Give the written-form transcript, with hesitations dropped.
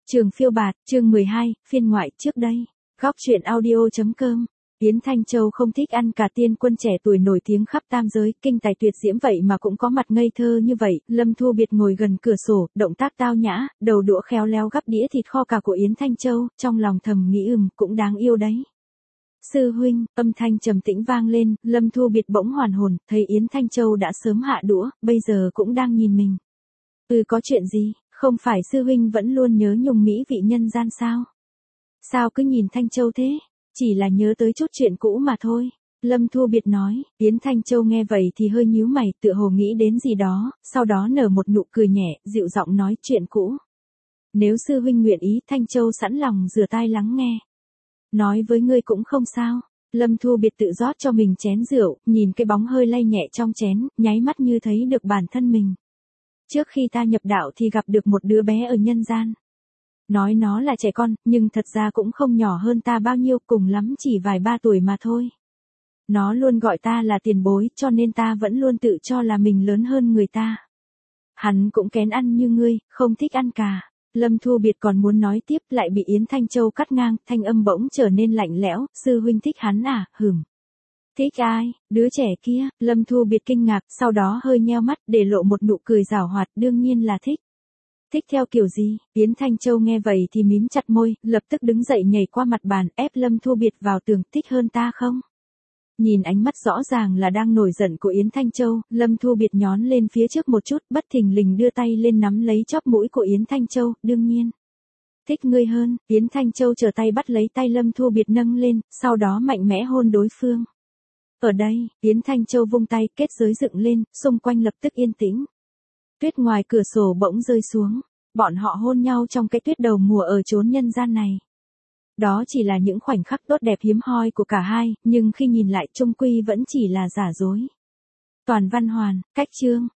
Trường phiêu bạt, chương 12, phiên ngoại trước đây. Góc truyện audio.com. Yến Thanh Châu không thích ăn cà tiên quân trẻ tuổi nổi tiếng khắp tam giới, kinh tài tuyệt diễm vậy mà cũng có mặt ngây thơ như vậy. Lâm Thu Biệt ngồi gần cửa sổ, động tác tao nhã, đầu đũa khéo léo gắp đĩa thịt kho cà của Yến Thanh Châu, trong lòng thầm nghĩ cũng đáng yêu đấy. Sư huynh, âm thanh trầm tĩnh vang lên, Lâm Thu Biệt bỗng hoàn hồn, thấy Yến Thanh Châu đã sớm hạ đũa, bây giờ cũng đang nhìn mình. Có chuyện gì? Không phải sư huynh vẫn luôn nhớ nhung mỹ vị nhân gian sao? Sao cứ nhìn Thanh Châu thế? Chỉ là nhớ tới chút chuyện cũ mà thôi. Lâm Thu Biệt nói. Yến Thanh Châu nghe vậy thì hơi nhíu mày, tựa hồ nghĩ đến gì đó, sau đó nở một nụ cười nhẹ, dịu giọng nói chuyện cũ. Nếu sư huynh nguyện ý, Thanh Châu sẵn lòng rửa tai lắng nghe. Nói với ngươi cũng không sao. Lâm Thu Biệt tự rót cho mình chén rượu, nhìn cái bóng hơi lay nhẹ trong chén, nháy mắt như thấy được bản thân mình. Trước khi ta nhập đạo thì gặp được một đứa bé ở nhân gian. Nói nó là trẻ con, nhưng thật ra cũng không nhỏ hơn ta bao nhiêu, cùng lắm chỉ vài 3 tuổi mà thôi. Nó luôn gọi ta là tiền bối, cho nên ta vẫn luôn tự cho là mình lớn hơn người ta. Hắn cũng kén ăn như ngươi, không thích ăn cà. Lâm Thu Biệt còn muốn nói tiếp, lại bị Yến Thanh Châu cắt ngang, thanh âm bỗng trở nên lạnh lẽo. Sư huynh thích hắn à? Thích ai? Đứa trẻ kia. Lâm Thu Biệt kinh ngạc, sau đó hơi nheo mắt, để lộ một nụ cười giảo hoạt, đương nhiên là thích. Thích theo kiểu gì? Yến Thanh Châu nghe vậy thì mím chặt môi, lập tức đứng dậy nhảy qua mặt bàn, ép Lâm Thu Biệt vào tường. Thích hơn ta không? Nhìn ánh mắt rõ ràng là đang nổi giận của Yến Thanh Châu, Lâm Thu Biệt nhón lên phía trước một chút, bất thình lình đưa tay lên nắm lấy chóp mũi của Yến Thanh Châu, đương nhiên. Thích ngươi hơn. Yến Thanh Châu trở tay bắt lấy tay Lâm Thu Biệt nâng lên, sau đó mạnh mẽ hôn đối phương. Ở đây, Yến Thanh Châu vung tay, kết giới dựng lên, xung quanh lập tức yên tĩnh. Tuyết ngoài cửa sổ bỗng rơi xuống, bọn họ hôn nhau trong cái tuyết đầu mùa ở chốn nhân gian này. Đó chỉ là những khoảnh khắc tốt đẹp hiếm hoi của cả hai, nhưng khi nhìn lại chung quy vẫn chỉ là giả dối. Toàn văn hoàn, cách chương.